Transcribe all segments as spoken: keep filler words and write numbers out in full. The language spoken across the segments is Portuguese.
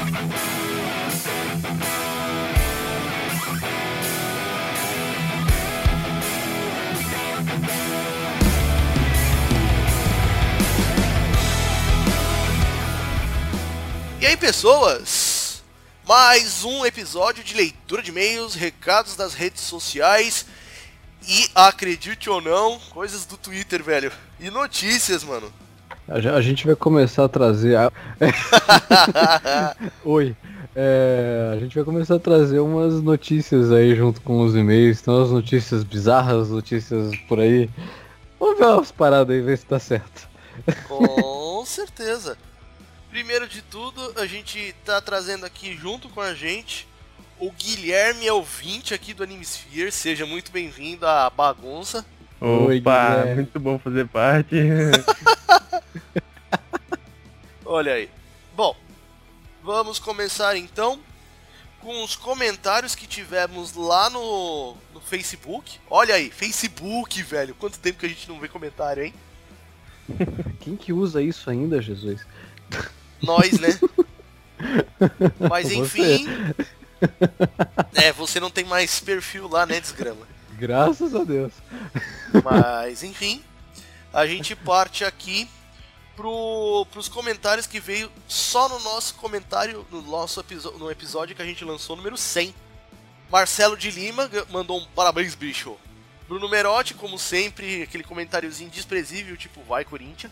E aí, pessoas, mais um episódio de leitura de e-mails, recados das redes sociais e, acredite ou não, coisas do Twitter, velho, e notícias, mano. A gente vai começar a trazer... A... Oi, é... a gente vai começar a trazer umas notícias aí junto com os e-mails, então as notícias bizarras, notícias por aí. Vamos ver umas paradas aí, ver se tá certo. Com certeza. Primeiro de tudo, a gente tá trazendo aqui junto com a gente o Guilherme ouvinte aqui do Animesphere. Seja muito bem-vindo à bagunça. Oi, Opa, Guilherme. Muito bom fazer parte. Olha aí. Bom, vamos começar então com os comentários que tivemos lá no, no Facebook. Olha aí, Facebook, velho. Quanto tempo que a gente não vê comentário, hein? Quem que usa isso ainda, Jesus? Nós, né? Mas enfim. Você. É, você não tem mais perfil lá, né, desgrama? Graças a Deus. Mas enfim, a gente parte aqui pro, pros comentários que veio só no nosso comentário, no nosso episódio, no episódio que a gente lançou, número cem. Marcelo de Lima mandou um parabéns, bicho. Bruno Merotti, como sempre, aquele comentáriozinho desprezível, tipo, vai Corinthians.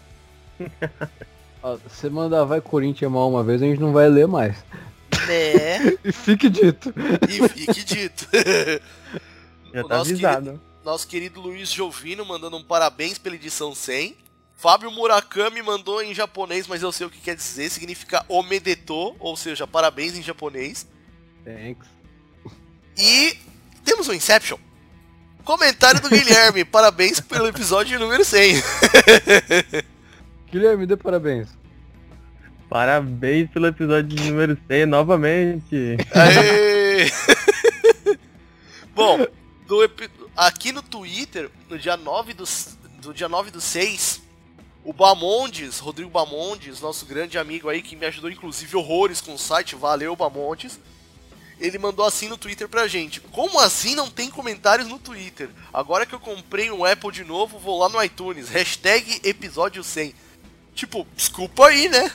Você mandar vai Corinthians mal uma vez, a gente não vai ler mais. Né? E fique dito. E fique dito. Já o tá nosso avisado. Querido, nosso querido Luiz Jovino mandando um parabéns pela edição cem. Fábio Murakami mandou em japonês, mas eu sei o que quer dizer. Significa omedetou, ou seja, parabéns em japonês. Thanks. E temos o Inception. Comentário do Guilherme. Parabéns pelo episódio número cem. Guilherme, dê parabéns. Parabéns pelo episódio número cem novamente. Aê! Bom, do epi... aqui no Twitter, no dia nove do, do dia nove do seis, o Bamondes, Rodrigo Bamondes, nosso grande amigo aí, que me ajudou inclusive horrores com o site, valeu Bamondes, ele mandou assim no Twitter pra gente: como assim não tem comentários no Twitter? Agora que eu comprei um Apple de novo, vou lá no iTunes, hashtag episódio cem. Tipo, desculpa aí, né?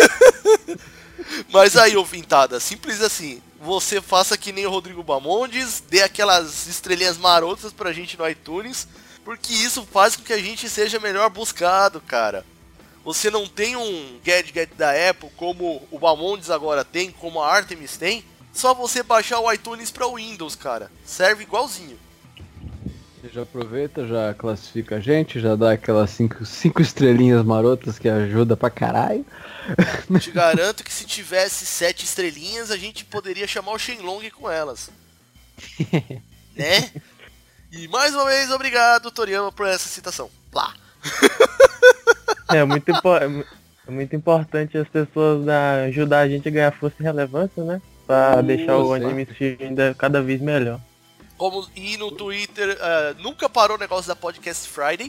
Mas aí, ouvintada, simples assim. Você faça que nem o Rodrigo Bamondes, dê aquelas estrelinhas marotas pra gente no iTunes, porque isso faz com que a gente seja melhor buscado, cara. Você não tem um gadget da Apple como o Bamondes agora tem, como a Artemis tem, só você baixar o iTunes pra Windows, cara. Serve igualzinho. Você já aproveita, já classifica a gente, já dá aquelas cinco, cinco estrelinhas marotas que ajuda pra caralho. Te garanto que se tivesse sete estrelinhas, a gente poderia chamar o Shenlong com elas. Né? E mais uma vez, obrigado, Toriyama, por essa citação. Plá. É muito, é muito importante as pessoas da, ajudar a gente a ganhar força e relevância, né? Pra uh, deixar o anime ainda cada vez melhor. Como, e no Twitter, uh, nunca parou o negócio da Podcast Friday.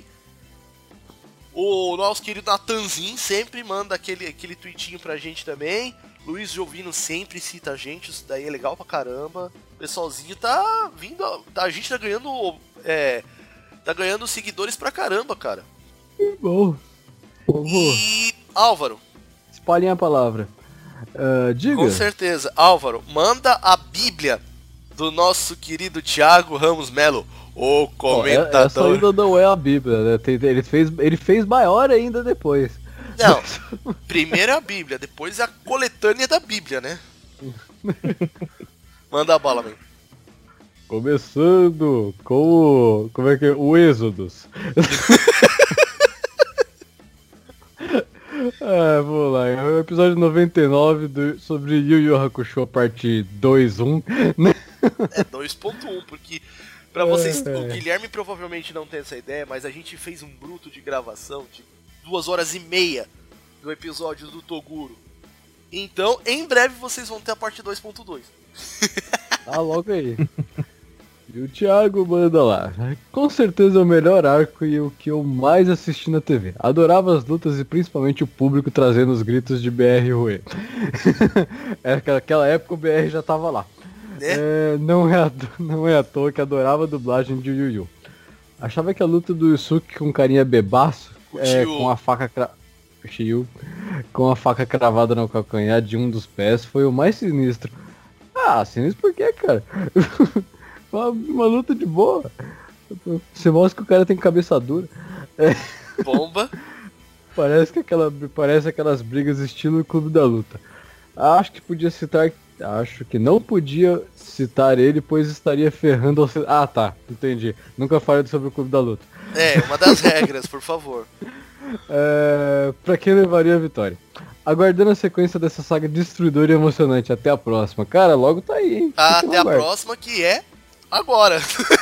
O nosso querido Natanzinho sempre manda aquele, aquele tweetinho pra gente também. Luiz Jovino sempre cita a gente, isso daí é legal pra caramba. O pessoalzinho tá vindo, tá, a gente tá ganhando, é, tá ganhando seguidores pra caramba, cara. Que bom. E Álvaro, espalhem a palavra. Uh, diga. Com certeza, Álvaro, manda a Bíblia do nosso querido Thiago Ramos Melo, o comentador. Oh, essa ainda não é a Bíblia, né? Ele fez, ele fez maior ainda depois. Não, primeiro é a Bíblia, depois é a coletânea da Bíblia, né? Manda a bala, meu. Começando com o... como é que é? O Êxodos. Ah, vamos lá, é o episódio noventa e nove do, sobre Yu Yu Hakusho parte dois ponto um, né? É dois ponto um, porque pra vocês, é, o Guilherme provavelmente não tem essa ideia, mas a gente fez um bruto de gravação de duas horas e meia do episódio do Toguro. Então, em breve vocês vão ter a parte dois ponto dois. Ah, logo aí. E o Thiago manda lá. Com certeza é o melhor arco e o que eu mais assisti na T V. Adorava as lutas e principalmente o público trazendo os gritos de B R Rue. É, naquela época o B R já tava lá. É, não, é à, não é à toa que adorava a dublagem de Yu Yu. Achava que a luta do Yusuke com carinha bebaço, é, com a faca cra... Shiryu, com a faca cravada no calcanhar de um dos pés, foi o mais sinistro. Ah, sinistro por quê, cara? uma, uma luta de boa. Você mostra que o cara tem cabeça dura. É. Bomba. Parece que aquela, parece aquelas brigas estilo Clube da Luta. Acho que podia citar... Acho que não podia citar ele, pois estaria ferrando ao... Ah, tá. Entendi. Nunca falei sobre o Clube da Luta. É, uma das regras, por favor. É... Pra quem levaria a vitória? Aguardando a sequência dessa saga destruidora e emocionante. Até a próxima. Cara, logo tá aí, hein? Ah, até a próxima, que é agora.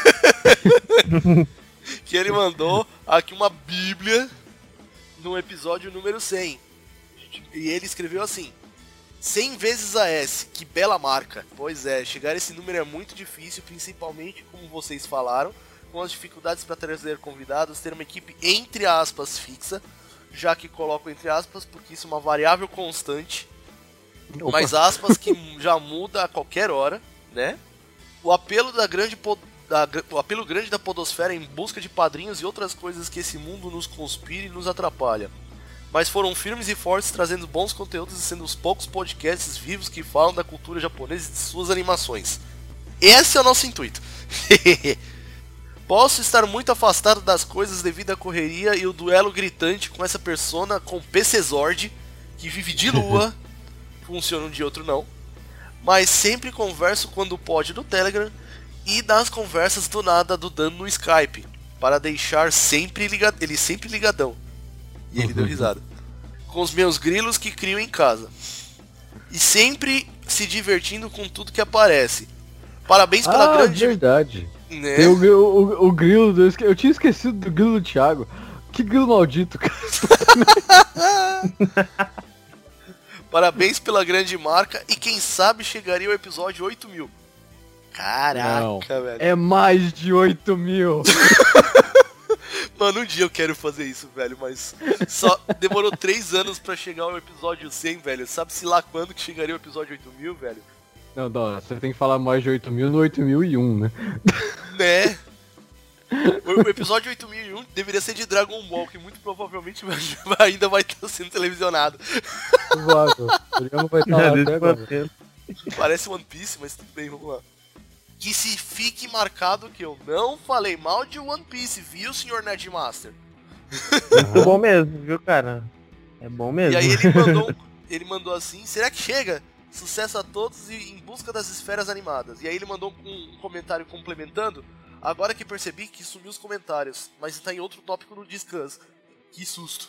Que ele mandou aqui uma bíblia no episódio número cem. E ele escreveu assim: cem vezes a S, que bela marca. Pois é, chegar a esse número é muito difícil, principalmente, como vocês falaram, com as dificuldades para trazer convidados, ter uma equipe entre aspas fixa, já que coloco entre aspas porque isso é uma variável constante, Opa. mas aspas que já muda a qualquer hora, né? O apelo da grande po- da, o apelo grande da podosfera em busca de padrinhos e outras coisas que esse mundo nos conspira e nos atrapalha. Mas foram firmes e fortes, trazendo bons conteúdos e sendo os poucos podcasts vivos que falam da cultura japonesa e de suas animações. Esse é o nosso intuito. Posso estar muito afastado das coisas devido à correria e o duelo gritante com essa persona com P C Zord, que vive de lua, funciona um dia outro não, mas sempre converso quando pode no Telegram e das conversas do nada do Dan no Skype, para deixar sempre ligado, ele sempre ligadão. E ele deu risada. Com os meus grilos que crio em casa. E sempre se divertindo com tudo que aparece. Parabéns pela ah, grande... verdade. Né? Tem o, o, o grilo do... Eu tinha esquecido do grilo do Thiago. Que grilo maldito, cara. Parabéns pela grande marca. E quem sabe chegaria ao episódio oito mil. Caraca, Não, velho. É mais de oito mil. Mano, um dia eu quero fazer isso, velho, mas só demorou três anos pra chegar ao episódio cem, velho. Sabe-se lá quando que chegaria o episódio oito mil, velho? Não, não, você tem que falar mais de oito mil no oito mil e um, né? Né? O, o episódio oito mil e um deveria ser de Dragon Ball, que muito provavelmente ainda vai estar sendo televisionado. Provável. O programa vai estar lá até agora. Parece One Piece, mas tudo bem, vamos lá. Que se fique marcado que eu não falei mal de One Piece, viu, senhor Nerdmaster? Muito bom mesmo, viu, cara? É bom mesmo. E aí ele mandou, ele mandou assim: será que chega? Sucesso a todos e em busca das esferas animadas. E aí ele mandou um, um comentário complementando: agora que percebi que sumiu os comentários, mas está em outro tópico no descanso. Que susto.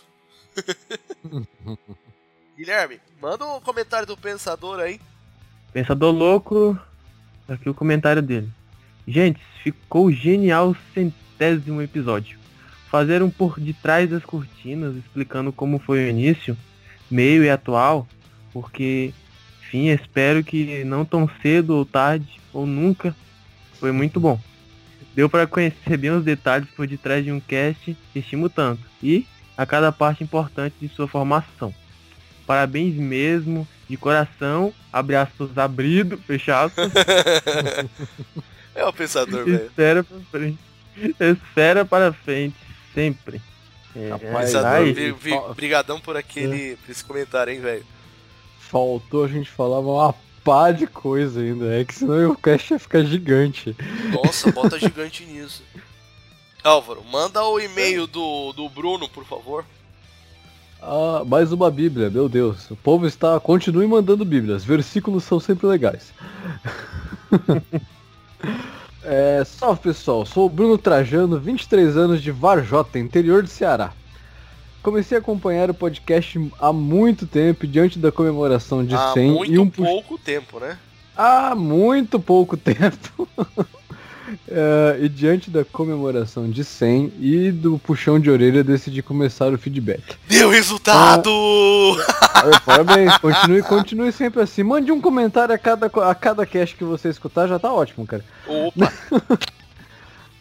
Guilherme, manda um comentário do Pensador aí. Pensador louco. Aqui o comentário dele. Gente, ficou genial o centésimo episódio. Fazer um por detrás das cortinas, explicando como foi o início, meio e atual, porque, enfim, espero que não tão cedo ou tarde, ou nunca, foi muito bom. Deu para conhecer bem os detalhes por detrás de um cast que estimo tanto, e a cada parte importante de sua formação. Parabéns mesmo, de coração, abre aspas, abrido, fecha aspas. É o Pensador, velho. Espera pra frente. Espera para frente, sempre. É, Rapaz, Pensador, vi, vi, brigadão por aquele, é. por esse comentário, hein, velho. Faltou a gente falar uma pá de coisa ainda, é que senão o cast ia ficar gigante. Nossa, bota gigante nisso. Álvaro, manda o e-mail do, do Bruno, por favor. Ah, mais uma bíblia, meu Deus. O povo está... Continue mandando bíblias. Versículos são sempre legais. é, salve, pessoal. Sou o Bruno Trajano, vinte e três anos, de Varjota, interior de Ceará. Comecei a acompanhar o podcast há muito tempo, diante da comemoração de há cem muito e um pouco tempo, né? Há muito pouco tempo. É, e diante da comemoração de cem e do puxão de orelha, decidi começar o feedback. Deu resultado! Ah, parabéns, continue, continue sempre assim. Mande um comentário a cada, a cada cast que você escutar, já tá ótimo, cara. Opa!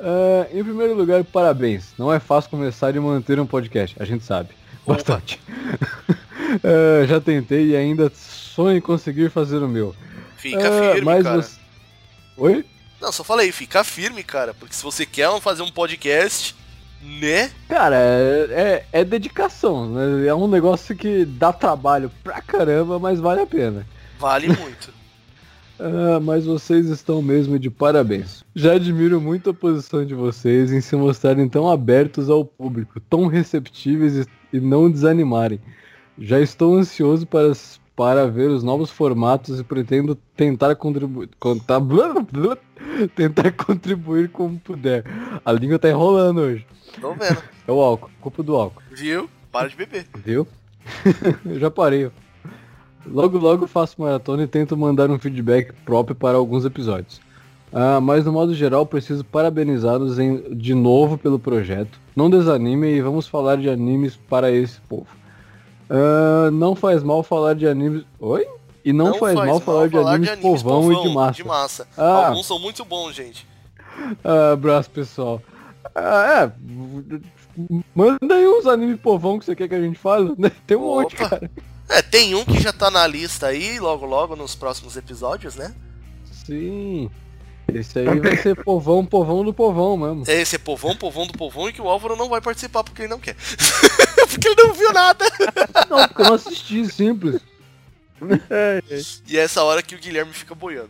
Uh, em primeiro lugar, parabéns. Não é fácil começar e manter um podcast, a gente sabe. Bastante. uh, já tentei e ainda sonho em conseguir fazer o meu. Fica uh, firme, mas cara. Você... Oi? Não, só falei, fica firme, cara. Porque se você quer fazer um podcast, né? Cara, é, é, é dedicação, né? É um negócio que dá trabalho pra caramba, mas vale a pena. Vale muito. Ah, mas vocês estão mesmo de parabéns. Já admiro muito a posição de vocês em se mostrarem tão abertos ao público, tão receptíveis e, e não desanimarem. Já estou ansioso para, para ver os novos formatos e pretendo tentar contribuir, contar, blá, blá, tentar contribuir como puder. A língua tá enrolando hoje. Tô vendo. É o álcool, culpa do álcool. Viu? Para de beber. Viu? Eu já parei. Logo logo faço maratona e tento mandar um feedback próprio para alguns episódios. Ah, mas no modo geral preciso parabenizá-los em, de novo pelo projeto. Não desanimem e vamos falar de animes para esse povo. Ah, não faz mal falar de animes... Oi? E não, não faz, faz mal falar, de, falar animes de animes povão, povão e de massa. De massa. Ah. Alguns são muito bons, gente. Ah, abraço, pessoal. Ah, é... Manda aí uns animes povão que você quer que a gente fale. Tem um Opa. monte, cara. É, tem um que já tá na lista aí, logo logo nos próximos episódios, né? Sim. Esse aí vai ser povão, povão do povão mesmo. Esse é povão, povão do povão e que o Álvaro não vai participar porque ele não quer. Porque ele não viu nada. Não, porque eu não assisti, simples. E é essa hora que o Guilherme fica boiando.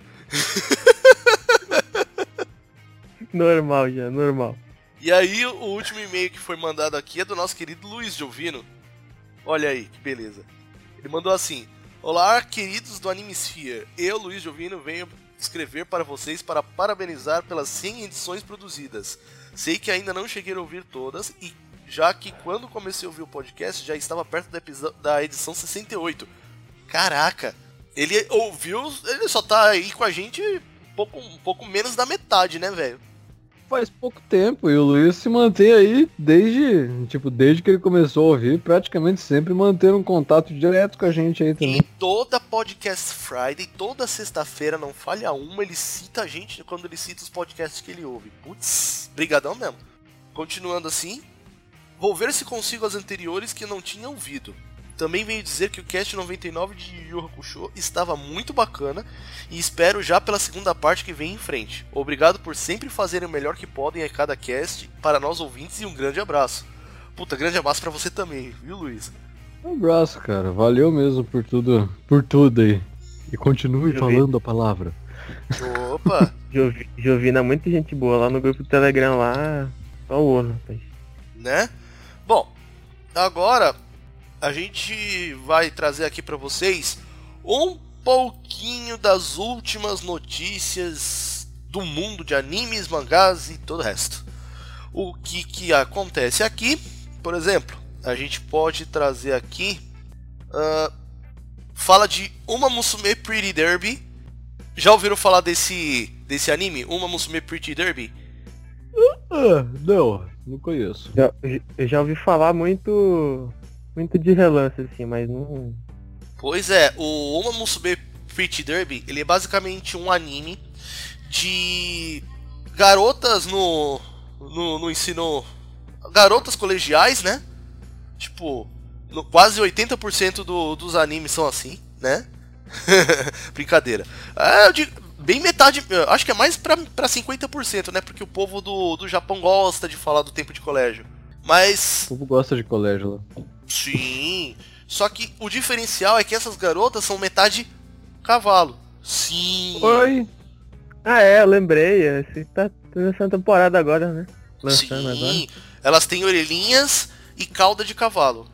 Normal já, normal. E aí o último e-mail que foi mandado aqui é do nosso querido Luiz Giovino. Olha aí, que beleza. Ele mandou assim: olá, queridos do Animesphere. Eu, Luiz Giovino, venho escrever para vocês para parabenizar pelas cem edições produzidas. Sei que ainda não cheguei a ouvir todas, e já que quando comecei a ouvir o podcast já estava perto da, da edição sessenta e oito. Caraca, ele ouviu, ele só tá aí com a gente um pouco, um pouco menos da metade, né, velho? Faz pouco tempo, e o Luiz se mantém aí desde, tipo, desde que ele começou a ouvir, praticamente sempre mantendo um contato direto com a gente aí também. E toda Podcast Friday, toda sexta-feira, não falha uma, ele cita a gente quando ele cita os podcasts que ele ouve. Putz, brigadão mesmo. Continuando assim, vou ver se consigo as anteriores que não tinha ouvido. Também venho dizer que o cast noventa e nove de Yu Yu Hakusho estava muito bacana e espero já pela segunda parte que vem em frente. Obrigado por sempre fazerem o melhor que podem a cada cast para nós ouvintes e um grande abraço. Puta, grande abraço pra você também, viu, Luiz? Um abraço, cara. Valeu mesmo por tudo, por tudo aí. E continue falando a palavra. Opa! Jovina, muita gente boa lá no grupo do Telegram lá. Só o ouro, rapaz. Né? Bom, agora a gente vai trazer aqui pra vocês um pouquinho das últimas notícias do mundo de animes, mangás e todo o resto. O que que acontece aqui, por exemplo, a gente pode trazer aqui, uh, fala de Uma Musume Pretty Derby. Já ouviram falar desse, desse anime, Uma Musume Pretty Derby? Ah, não, não conheço. Já, eu já ouvi falar muito... Muito de relance, assim, mas não... Pois é, o Uma Musume Pretty Derby, ele é basicamente um anime de garotas no, no, no ensino... Garotas colegiais, né? Tipo, no, quase oitenta por cento do, dos animes são assim, né? Brincadeira. É, eu digo, bem metade, acho que é mais pra, pra cinquenta por cento, né? Porque o povo do, do Japão gosta de falar do tempo de colégio. Mas... O povo gosta de colégio lá. Sim, só que o diferencial é que essas garotas são metade cavalo. Sim. Oi. Ah, é, eu lembrei. Esse tá nessa temporada agora, né? Lançando Sim, agora. Elas têm orelhinhas e cauda de cavalo.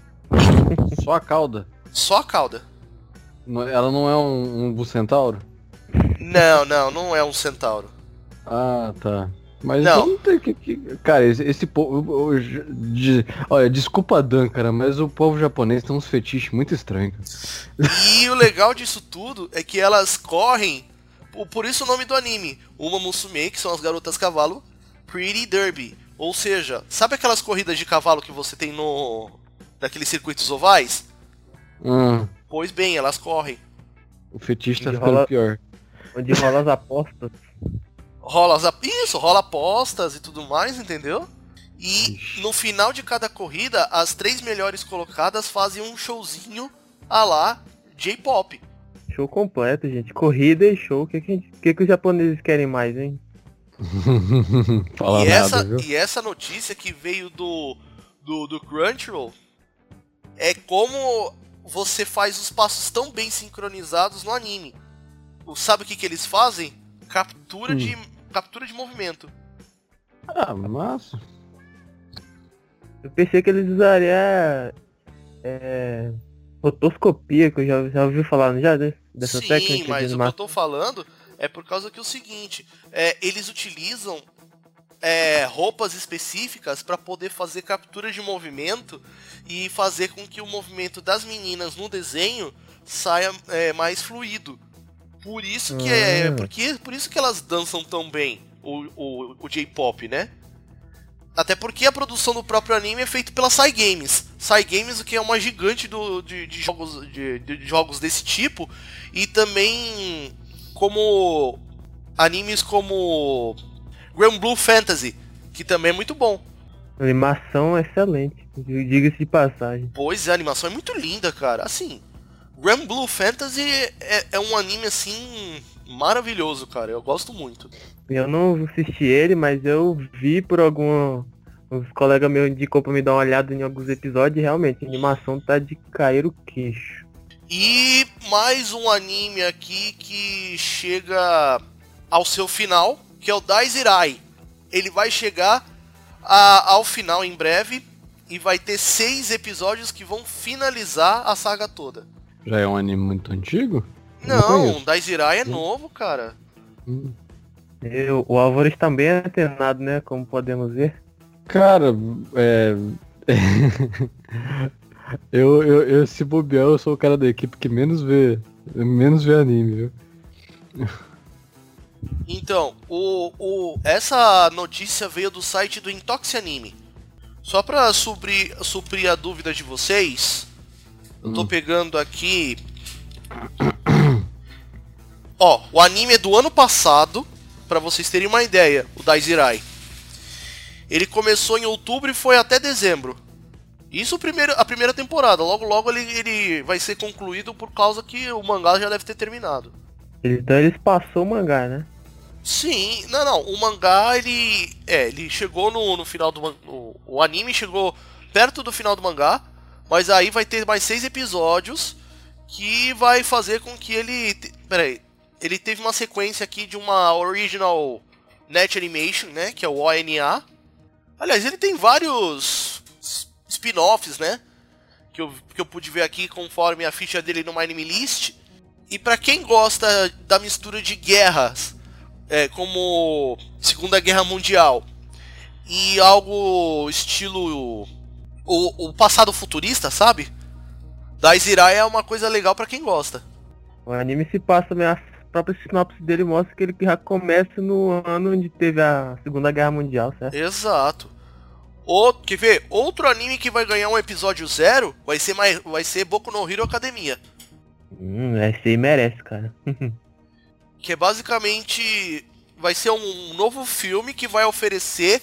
Só a cauda? Só a cauda. Ela não é um, um bucentauro? Não, não, não é um centauro. Ah, tá. Mas não. não tem que, que... Cara, esse, esse povo... De, olha, desculpa Dan, cara, mas o povo japonês tem uns fetiches muito estranhos. E o legal disso tudo é que elas correm, por isso o nome do anime, Uma Musume, que são as garotas cavalo, Pretty Derby. Ou seja, sabe aquelas corridas de cavalo que você tem no... daqueles circuitos ovais? Hum. Pois bem, elas correm. O fetiche tá Onde ficando rola... pior. Onde rola as apostas. Rola as, isso, rola apostas e tudo mais, entendeu? E no final de cada corrida, as três melhores colocadas fazem um showzinho a lá J-pop. Show completo, gente. Corrida e show. O que, que, a gente- que, que os japoneses querem mais, hein? Fala E nada, essa, viu? e essa notícia que veio do, do, do Crunchyroll é como você faz os passos tão bem sincronizados no anime. O- Sabe o que, que eles fazem? Captura, Hum. de, captura de movimento. Ah, massa. Eu pensei que eles usariam é, rotoscopia, que eu já, já ouvi falar já desse- dessa Sim, técnica de mas o que eu animação. tô falando é por causa que é o seguinte, é, eles utilizam é, roupas específicas para poder fazer captura de movimento e fazer com que o movimento das meninas no desenho saia é, mais fluido. Por isso que é, Ah. porque, por isso que elas dançam tão bem o, o, o J-pop, né? Até porque a produção do próprio anime é feita pela Sai Games. Sai Games, que é uma gigante do, de, de jogos, de, de jogos desse tipo. E também como animes como Grand Blue Fantasy, que também é muito bom. Animação excelente, diga-se de passagem. Pois é, a animação é muito linda, cara. Assim, Grand Blue Fantasy é, é um anime, assim, maravilhoso, cara. Eu gosto muito. Eu não assisti ele, mas eu vi por algum... Os colegas meus indicou pra me dar uma olhada em alguns episódios e realmente a animação tá de cair o queixo. E mais um anime aqui que chega ao seu final, que é o Daizirai. Ele vai chegar a- ao final em breve e vai ter seis episódios que vão finalizar a saga toda. Já é um anime muito antigo? Eu Não, conheço. Daizirai é novo, cara. Hum. Eu, o Álvaro está bem antenado, né? Como podemos ver. Cara, é... eu, eu, eu, se bobear, eu sou o cara da equipe que menos vê, menos vê anime, viu? Então, o, o, essa notícia veio do site do Intox Anime. Só pra suprir, suprir a dúvida de vocês, eu tô Hum. pegando aqui. Ó, o anime é do ano passado, pra vocês terem uma ideia, o Daizirai. Ele começou em outubro e foi até dezembro. Isso o primeiro, a primeira temporada. Logo logo ele, ele vai ser concluído por causa que o mangá já deve ter terminado. Então eles passou o mangá, né? Sim, não, não. O mangá ele. É, ele chegou no, no final do mangá. O, o anime chegou perto do final do mangá. Mas aí vai ter mais seis episódios que vai fazer com que ele. te- Pera aí. Ele teve uma sequência aqui de uma Original Net Animation, né? Que é o O N A. Aliás, ele tem vários s- spin-offs, né? Que eu, que eu pude ver aqui conforme a ficha dele no My Anime List. E pra quem gosta da mistura de guerras, é, como Segunda Guerra Mundial, e algo estilo o, o passado futurista, sabe? Daizirai é uma coisa legal pra quem gosta. O anime se passa, a própria sinopse dele mostra que ele já começa no ano onde teve a Segunda Guerra Mundial, certo? Exato. O, quer ver? Outro anime que vai ganhar um episódio zero vai ser, mais, vai ser Boku no Hero Academia. Hum, esse aí merece, cara. Que é basicamente. Vai ser um novo filme que vai oferecer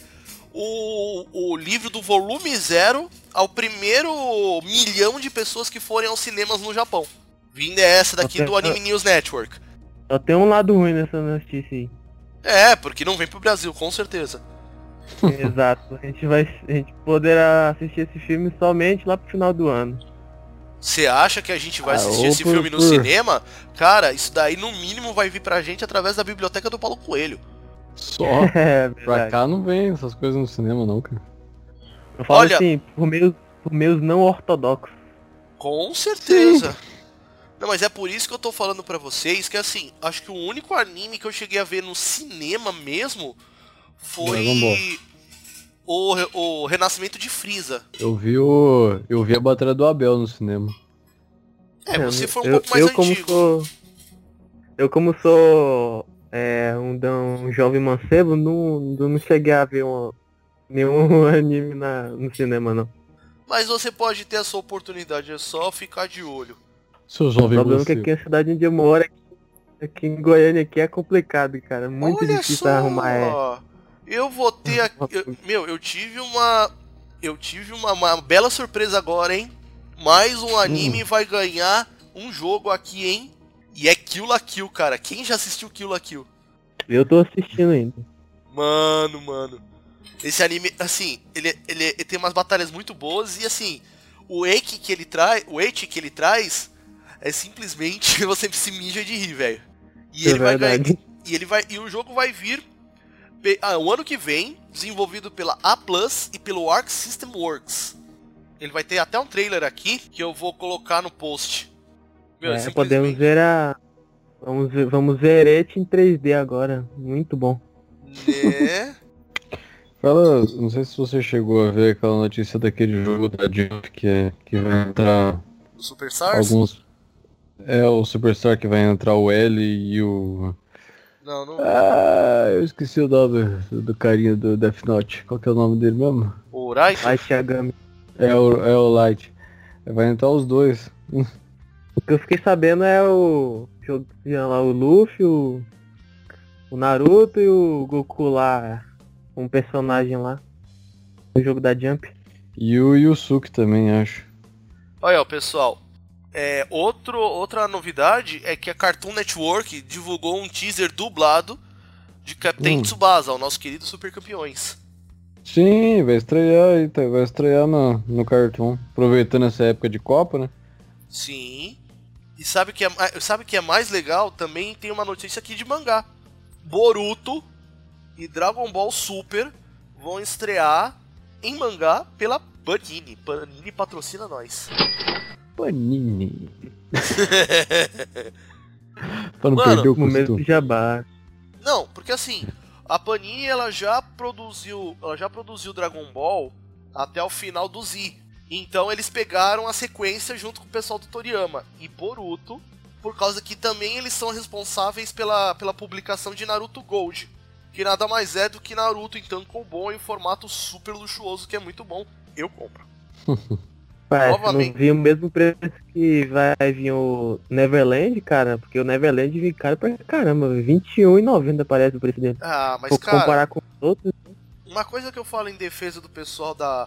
o, o livro do volume zero ao primeiro milhão de pessoas que forem aos cinemas no Japão. Vinda é essa daqui Ok. do Anime News Network. Só tem um lado ruim nessa notícia aí. É, porque não vem pro Brasil, com certeza. Exato. A gente vai. A gente poderá assistir esse filme somente lá pro final do ano. Você acha que a gente vai Ah, assistir ou esse por- filme no por- cinema? Cara, isso daí no mínimo vai vir pra gente através da biblioteca do Paulo Coelho. Só. É, Pra verdade. cá não vem essas coisas no cinema, não, cara. Eu falo Olha- assim, por meios, por meios não ortodoxos. Com certeza. Não, mas é por isso que eu tô falando pra vocês que assim, acho que o único anime que eu cheguei a ver no cinema mesmo Dragon Ball. foi o, re- o Renascimento de Frieza. Eu vi o. Eu vi a batalha do Abel no cinema. É, você foi um eu, pouco mais eu como antigo. sou, eu como sou é, um, um jovem mancebo, não, não cheguei a ver um, nenhum anime na, no cinema, não. Mas você pode ter a sua oportunidade, é só ficar de olho. Seu O jovem problema é que você. aqui a cidade onde eu moro, Aqui em Goiânia aqui é complicado, cara. Muito Olha difícil só, arrumar. É. eu vou ter aqui. eu- meu, eu tive uma. Eu tive uma, uma bela surpresa agora, hein? Mais um anime Hum. vai ganhar um jogo aqui, hein? E é Kill la Kill, cara. Quem já assistiu Kill la Kill? Eu tô assistindo ainda. Mano, mano. Esse anime, assim, ele, ele, ele tem umas batalhas muito boas e assim, o Eiki que ele traz, o Eiki que ele traz é simplesmente você se mija de rir, velho. E É ele vai ganhar, verdade. e ele vai e o jogo vai vir pe- ah, o ano que vem, desenvolvido pela A Plus e pelo Arc System Works. Ele vai ter até um trailer aqui que eu vou colocar no post. Meu, É, simplesmente- podemos ver a. Vamos ver, vamos ver Eti em três D agora. Muito bom. Né? Fala, não sei se você chegou a ver aquela notícia daquele jogo da Jump que, é, que vai entrar Do Super Stars? alguns. É o Superstar que vai entrar o L e o. Não, não. Ah, eu esqueci o nome do, do carinha do Death Note. Qual que é o nome dele mesmo? O Urai? Light Yagami. É o, é o Light. Vai entrar os dois. O que eu fiquei sabendo é o. Tinha lá o Luffy, o. O Naruto e o Goku lá. Um personagem lá. No jogo da Jump. E o Yusuke também, acho. Olha, ó, pessoal. É, outro, outra novidade é que a Cartoon Network divulgou um teaser dublado de Captain Hum. Tsubasa, o nosso querido Super Campeões. Sim, vai estrear aí, tá, vai estrear no, no Cartoon. Aproveitando essa época de Copa, né? Sim. E sabe o que é, ma- sabe que é mais legal? Também tem uma notícia aqui de mangá. Boruto e Dragon Ball Super vão estrear em mangá pela Panini. Panini patrocina nós. Panini. Pra não Mano, perder o Momento costume. de jabá. Não, porque assim, a Panini ela já produziu, ela já produziu Dragon Ball até o final do Z. Então eles pegaram a sequência junto com o pessoal do Toriyama e Boruto, por causa que também eles são responsáveis pela, pela publicação de Naruto Gold, que nada mais é do que Naruto em tankobon em formato super luxuoso, que é muito bom. Eu compro. Parece que Novamente. não vi o mesmo preço que vai vir o Neverland, cara. Porque o Neverland vem caro pra caramba. vinte e um reais e noventa centavos parece o preço dele. Ah, mas Vou cara, comparar com os outros. uma coisa que eu falo em defesa do pessoal da,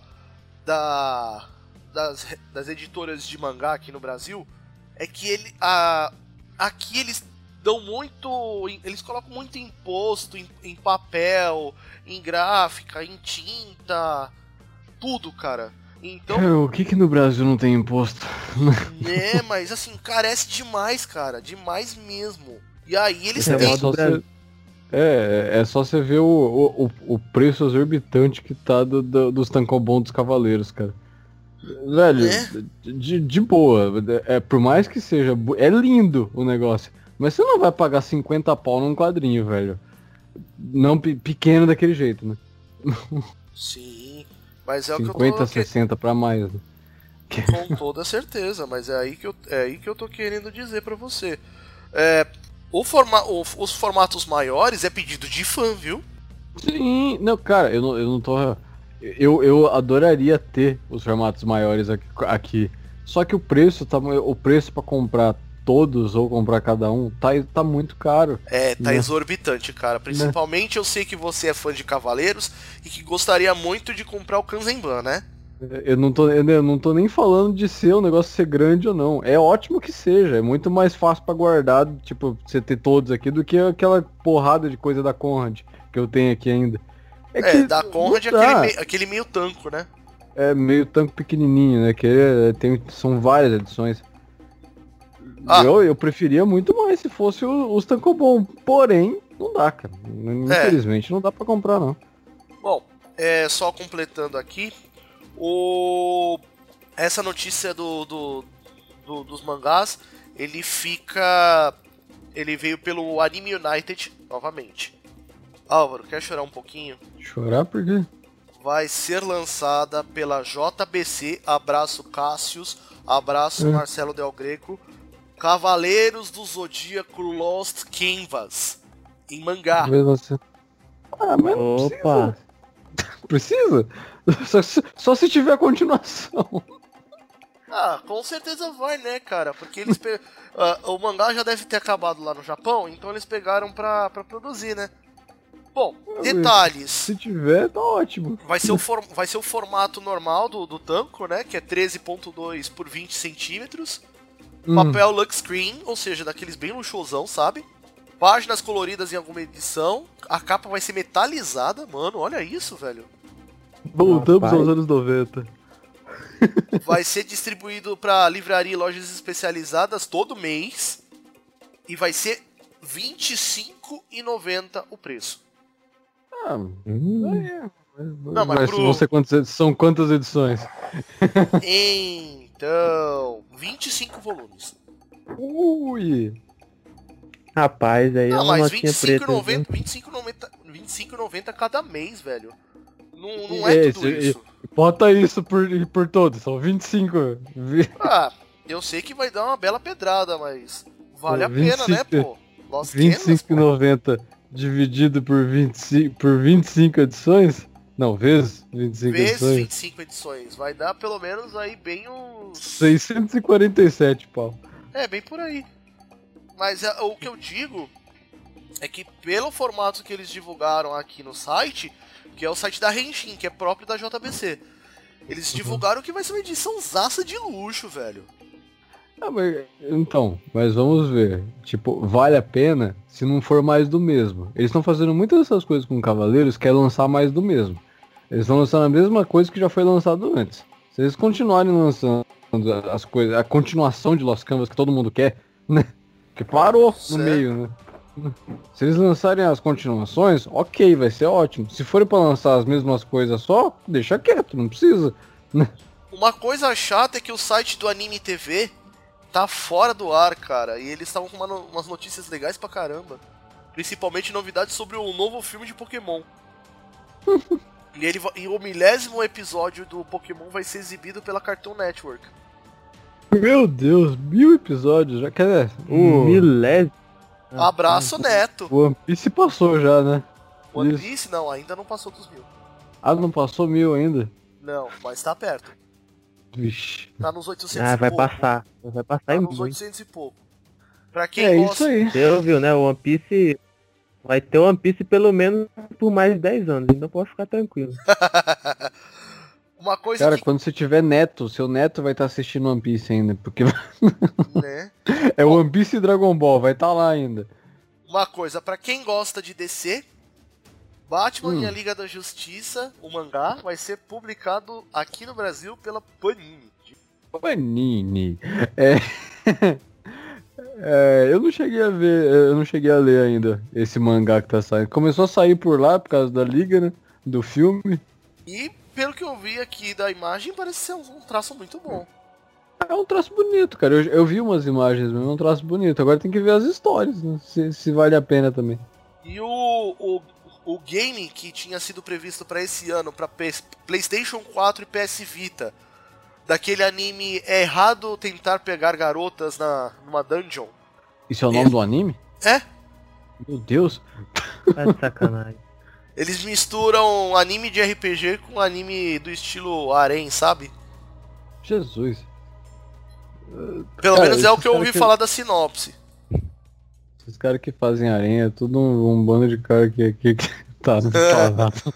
da das, das editoras de mangá aqui no Brasil é que ele, a, aqui eles dão muito, eles colocam muito imposto em, em papel, em gráfica, em tinta, tudo, cara. Então, Cara, o que que no Brasil não tem imposto? né, mas assim, carece demais, cara, demais mesmo. E aí eles É têm... modo só Brasil. cê- é, é só você ver o, o, o- o preço exorbitante que tá do, do- dos tankobon dos cavaleiros, cara. Velho, É? de, de boa, é, por mais que seja, bu- é lindo o negócio, mas você não vai pagar cinquenta pau num quadrinho, velho. Não pe- pequeno daquele jeito, né? Sim, mas é o que eu cinquenta, tô... sessenta pra mais, né? Com toda certeza, mas é aí que eu, é aí que eu tô querendo dizer pra você. É, o forma, o- os formatos maiores é pedido de fã, viu? Sim, não, cara, eu não, eu não tô. Eu, eu adoraria ter os formatos maiores aqui, aqui. Só que o preço tá, mu- o preço para comprar todos ou comprar cada um tá, tá muito caro. É, tá Né? exorbitante, cara. Principalmente eu sei que você é fã de Cavaleiros e que gostaria muito de comprar o Kanzenban, né? Eu não tô, eu não tô nem falando de ser um negócio ser grande ou não. É ótimo que seja, é muito mais fácil para guardar, tipo, você ter todos aqui do que aquela porrada de coisa da Conrad que eu tenho aqui ainda. É, que da Conrad é não dá. aquele, mei- aquele meio tanco, né? É meio tanque pequenininho, né? Que é- tem, são várias edições. Ah. Eu, eu preferia muito mais se fosse o- os tankobon. Porém, não dá, cara. Infelizmente não dá pra comprar, não. Bom, é, só completando aqui, o... essa notícia do, do, do- dos mangás, ele fica... ele veio pelo Anime United, novamente. Álvaro, quer chorar um pouquinho? Chorar por quê? Vai ser lançada pela J B C, abraço Cassius, abraço Hum. Marcelo Del Greco, Cavaleiros do Zodíaco Lost Canvas, em mangá. Talvez você... Ah, mas não Opa! precisa. Precisa? Só, se- só se tiver continuação. Ah, com certeza vai, né, cara? Porque eles pe... uh, o mangá já deve ter acabado lá no Japão, então eles pegaram pra, pra produzir, né? Bom, detalhes. Se tiver, tá ótimo. Vai ser o, for... vai ser o formato normal do, do Tanco, né? Que é treze ponto dois por vinte centímetros. Hum. Papel Lux Screen, ou seja, daqueles bem luxuosão, sabe? Páginas coloridas em alguma edição. A capa vai ser metalizada, mano. Olha isso, velho. Voltamos Rapaz. aos anos noventa. Vai ser distribuído pra livraria e lojas especializadas todo mês. E vai ser vinte e cinco reais e noventa centavos o preço. Ah, Hum. é. Não, mas mas pro- vão ser quantas edi- são quantas edições? Então, vinte e cinco volumes. Ui! Rapaz, aí é Ah, uma mas notinha vinte e cinco preta. reais e noventa viu? vinte e cinco reais e noventa vinte e cinco reais e noventa cada mês, velho. Não, não é tudo Esse- isso. Bota isso por, por todos, são vinte e cinco. Vi- Ah, eu sei que vai dar uma bela pedrada, mas vale a vinte e pena, né, cinco pô? Los vinte e Canos, cinco pô. e noventa dividido por vinte e cinco, por vinte e cinco edições? Não, vezes vinte e cinco Vezes edições. vinte e cinco edições. Vai dar pelo menos aí bem uns... seiscentos e quarenta e sete, pau. É, bem por aí. Mas é, o que eu digo é que pelo formato que eles divulgaram aqui no site, que é o site da Henshin, que é próprio da J B C, eles Uhum. divulgaram que vai ser uma edição zaça de luxo, velho. Ah, mas, então, mas vamos ver. Tipo, vale a pena se não for mais do mesmo. Eles estão fazendo muitas dessas coisas com Cavaleiros, que é lançar mais do mesmo. Eles vão lançando a mesma coisa que já foi lançado antes. Se eles continuarem lançando as coisas, a continuação de Lost Canvas que todo mundo quer, né? Que parou Certo. no meio, né? Se eles lançarem as continuações, ok, vai ser ótimo. Se forem pra lançar as mesmas coisas só, deixa quieto, não precisa. Uma coisa chata é que o site do Anime T V tá fora do ar, cara. E eles estavam com uma no- umas notícias legais pra caramba. Principalmente novidades sobre o novo filme de Pokémon. e, ele, va- e o milésimo episódio do Pokémon vai ser exibido pela Cartoon Network. Meu Deus, mil episódios já. Quer dizer, o Milésimo. Abraço, Neto! o One Piece passou já, né? One Isso. Piece não, ainda não passou dos mil. Ah, não passou mil ainda? Não, mas tá perto. Vixe. Tá nos oitocentos Ah, e vai pouco. passar. Vai passar Tá em nos muito. oitocentos e pouco. Pra quem É gosta... isso aí. Você ouviu, né? O One Piece vai ter One Piece pelo menos por mais de dez anos, então pode ficar tranquilo. Uma coisa Cara, que... quando você tiver neto, seu neto vai estar assistindo One Piece ainda, porque né? é One Piece e Dragon Ball, vai estar lá ainda. Uma coisa, pra quem gosta de D C, Batman Hum. e a Liga da Justiça, o mangá, vai ser publicado aqui no Brasil pela Panini. Panini. É... é, eu não cheguei a ver, eu não cheguei a ler ainda esse mangá que tá saindo. Começou a sair por lá por causa da liga, né? Do filme. E, pelo que eu vi aqui da imagem, parece ser um, um traço muito bom. É um traço bonito, cara. Eu, eu vi umas imagens mesmo, é um traço bonito. Agora tem que ver as histórias, né? Se, se vale a pena também. E o, o, o game que tinha sido previsto pra esse ano, pra P- PlayStation quatro e P S Vita, daquele anime É Errado Tentar Pegar Garotas na, numa dungeon. Isso é o nome É. do anime? É? Meu Deus. Tá de sacanagem. Eles misturam anime de R P G com anime do estilo harem, sabe? Jesus. Pelo Cara, menos é o esses que eu cara ouvi que- falar da sinopse. Esses caras que fazem aranha, é tudo um, um bando de cara que, que, que tá no falado.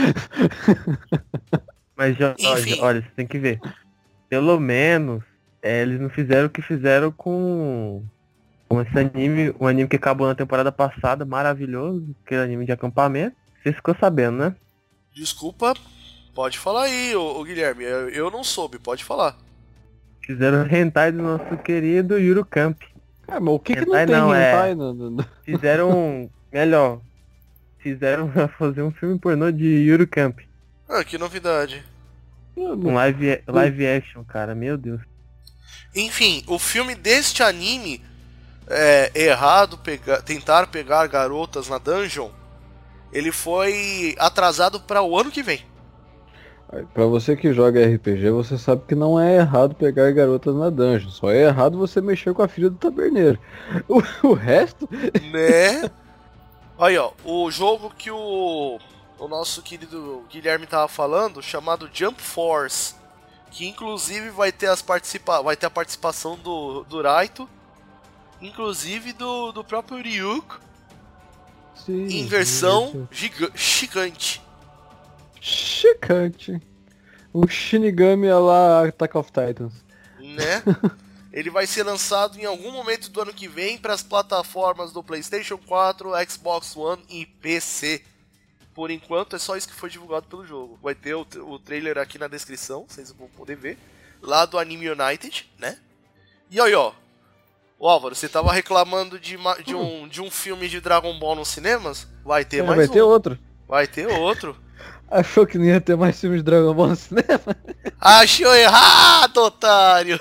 Mas já, Enfim. olha, olha, você tem que ver. Pelo menos, é, eles não fizeram o que fizeram com, com esse anime, o anime que acabou na temporada passada, maravilhoso, aquele anime de acampamento. Você ficou sabendo, né? Desculpa, pode falar aí, ô, ô Guilherme. Eu, eu não soube, pode falar. Fizeram o hentai do nosso querido Yuru Camp. Ah, mas o que que não Hentai tem não, é- hentai no, no, no- Fizeram um, melhor, fizeram fazer um filme pornô de Yuru Camp. Ah, que novidade. Um live, live action, cara, meu Deus. Enfim, o filme deste anime, é, Errado Pega- Tentar Pegar Garotas na Dungeon, ele foi atrasado para o ano que vem. Pra você que joga R P G, você sabe que não é errado pegar garotas na dungeon. Só é errado você mexer com a filha do taberneiro. O, o resto... Né? Aí, ó, o jogo que o, o nosso querido Guilherme tava falando, chamado Jump Force, que inclusive vai ter, as participa vai ter a participação do, do Raito, inclusive do, do próprio Ryuk, Sim, em versão giga gigante. Chicante. Um Shinigami a lá Attack of Titans. Né? Ele vai ser lançado em algum momento do ano que vem para as plataformas do PlayStation quatro, Xbox One e P C. Por enquanto é só isso que foi divulgado pelo jogo. Vai ter o, o trailer aqui na descrição, vocês vão poder ver. Lá do Anime United, né? E aí, ó. Ô Álvaro, você tava reclamando de, de, um, de um filme de Dragon Ball nos cinemas? Vai ter É, mais vai um. ter outro. Vai ter outro. Achou que não ia ter mais filmes de Dragon Ball no cinema? Achou errado, otário!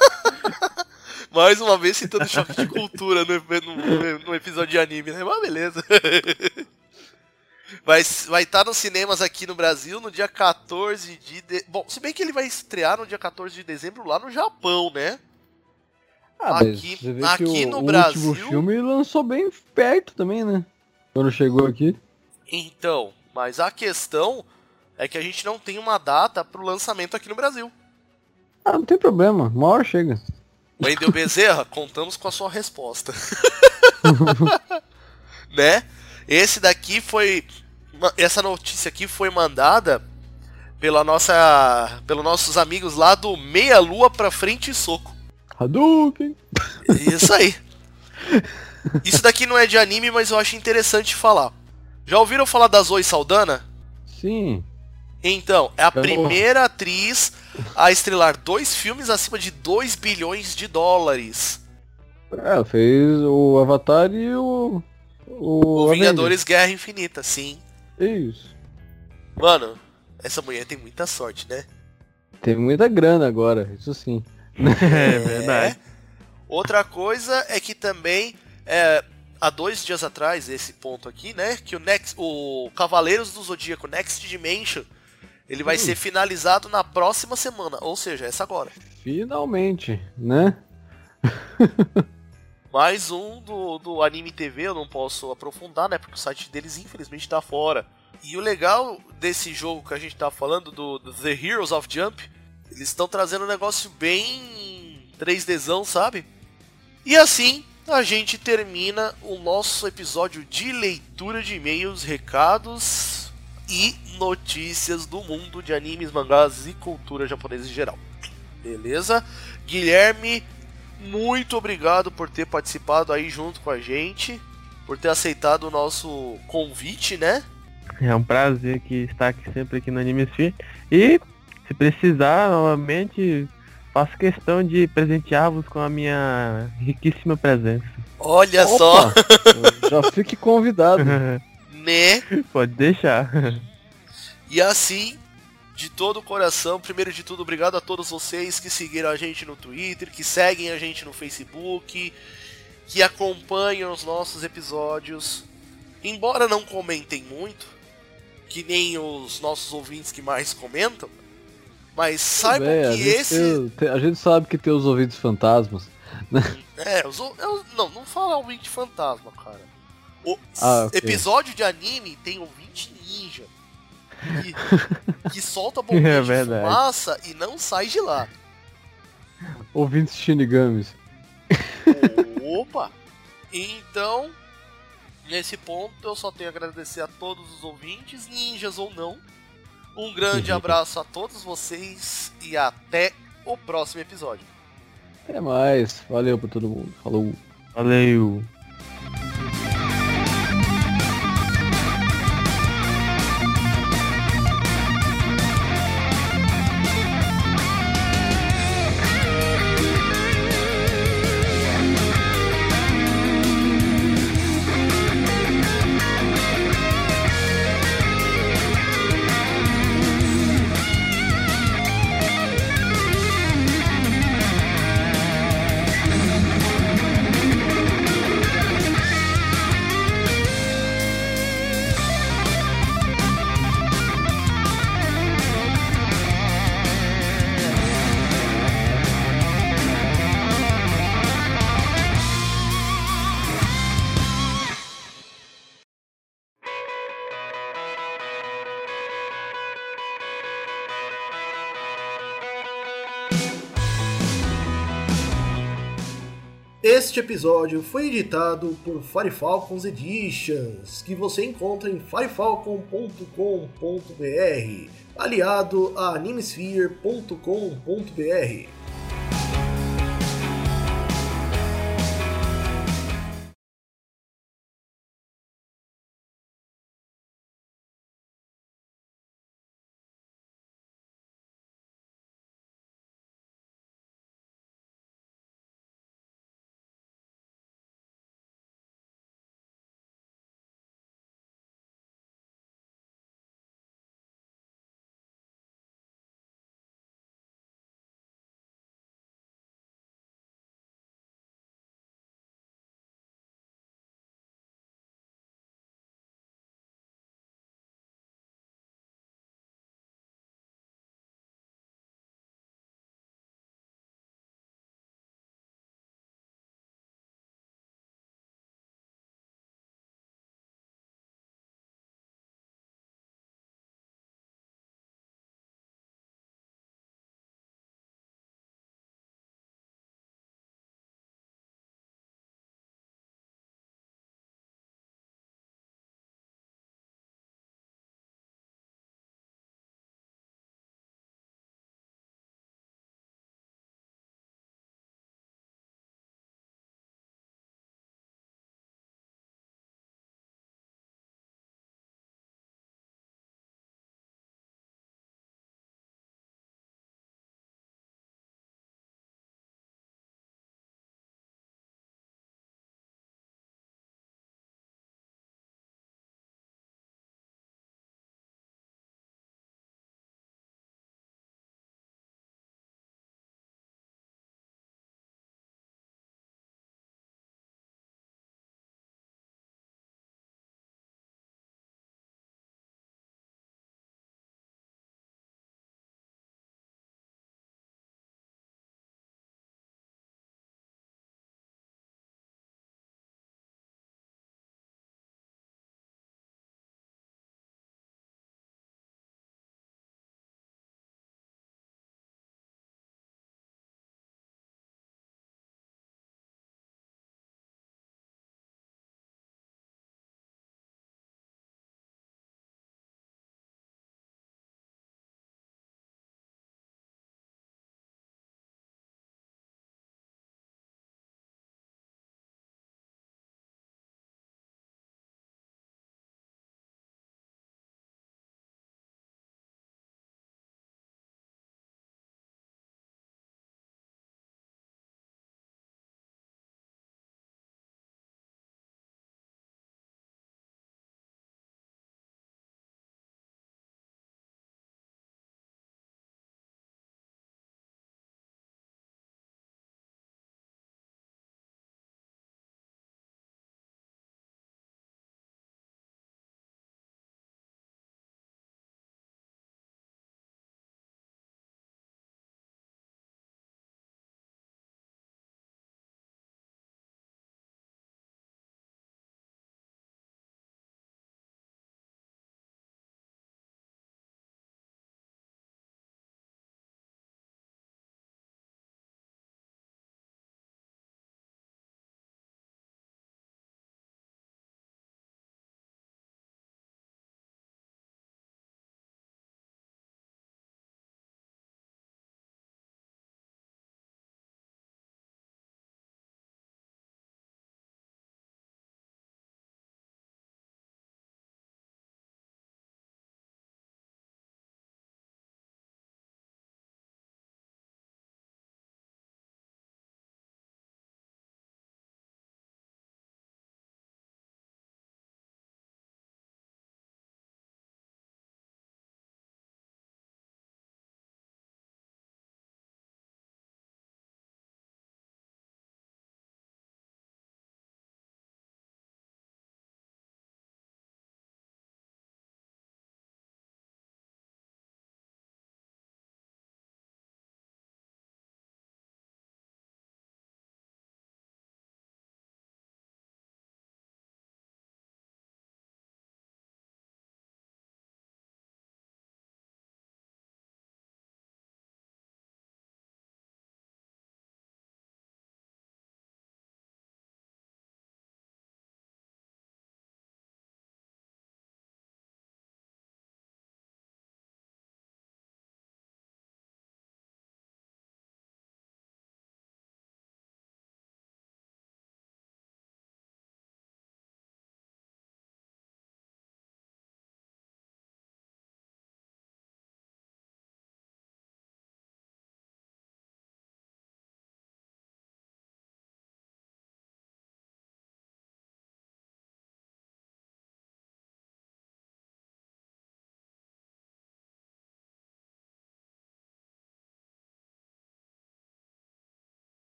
Mais uma vez citando choque de cultura no, no, no episódio de anime, né? Mas beleza. Vai estar vai tá nos cinemas aqui no Brasil no dia quatorze de... de... Bom, se bem que ele vai estrear no dia quatorze de dezembro lá no Japão, né? Ah, aqui mas você vê aqui que o, no o Brasil... último filme lançou bem perto também, né? Quando chegou aqui. Então, mas a questão é que a gente não tem uma data pro lançamento aqui no Brasil. Ah, não tem problema. Uma hora chega. Wendel Bezerra, contamos com a sua resposta. Né? Esse daqui foi... Essa notícia aqui foi mandada pela nossa, pelos nossos amigos lá do Meia Lua pra Frente e Soco. Hadouken! Isso aí. Isso daqui não é de anime, mas eu acho interessante falar. Já ouviram falar da Zoe Saldana? Sim. Então, é a Eu... primeira atriz a estrelar dois filmes acima de dois bilhões de dólares. É, ela fez o Avatar e o... O, O Vingadores Guerra Infinita, sim. Isso. Mano, essa mulher tem muita sorte, né? Tem muita grana agora, isso sim. É verdade. Outra coisa é que também, é, há dois dias atrás, esse ponto aqui, né? Que o, Next, o Cavaleiros do Zodíaco Next Dimension, ele vai hum. ser finalizado na próxima semana, ou seja, essa agora. Finalmente, né? Mais um do, do Anime T V, eu não posso aprofundar, né? Porque o site deles infelizmente tá fora. E o legal desse jogo que a gente tá falando, do, do The Heroes of Jump, eles estão trazendo um negócio bem três Dzão, sabe? E assim a gente termina o nosso episódio de leitura de e-mails, recados e notícias do mundo de animes, mangás e cultura japonesa em geral. Beleza? Guilherme, muito obrigado por ter participado aí junto com a gente, por ter aceitado o nosso convite, né? É um prazer que estar aqui sempre aqui no Animesphere. E se precisar, novamente, faço questão de presentear-vos com a minha riquíssima presença. Olha Opa, só! Já fique convidado. Né? Pode deixar. E assim, de todo o coração, primeiro de tudo, obrigado a todos vocês que seguiram a gente no Twitter, que seguem a gente no Facebook, que acompanham os nossos episódios. Embora não comentem muito, que nem os nossos ouvintes que mais comentam, mas saibam Véi, que a gente esse... tem- a gente sabe que tem os ouvidos fantasmas. É, os, eu, não, não fala ouvinte fantasma, cara. O Ah, ok. episódio de anime tem ouvinte ninja. Que, que solta bombinha É de verdade. fumaça e não sai de lá. Ouvintes Shinigamis. Opa! Então, nesse ponto eu só tenho a agradecer a todos os ouvintes, ninjas ou não. Um grande abraço a todos vocês e até o próximo episódio. Até mais. Valeu pra todo mundo. Falou. Valeu. Este episódio foi editado por Firefalcons Editions, que você encontra em firefalcon ponto com ponto b r, aliado a animesphere ponto com ponto b r.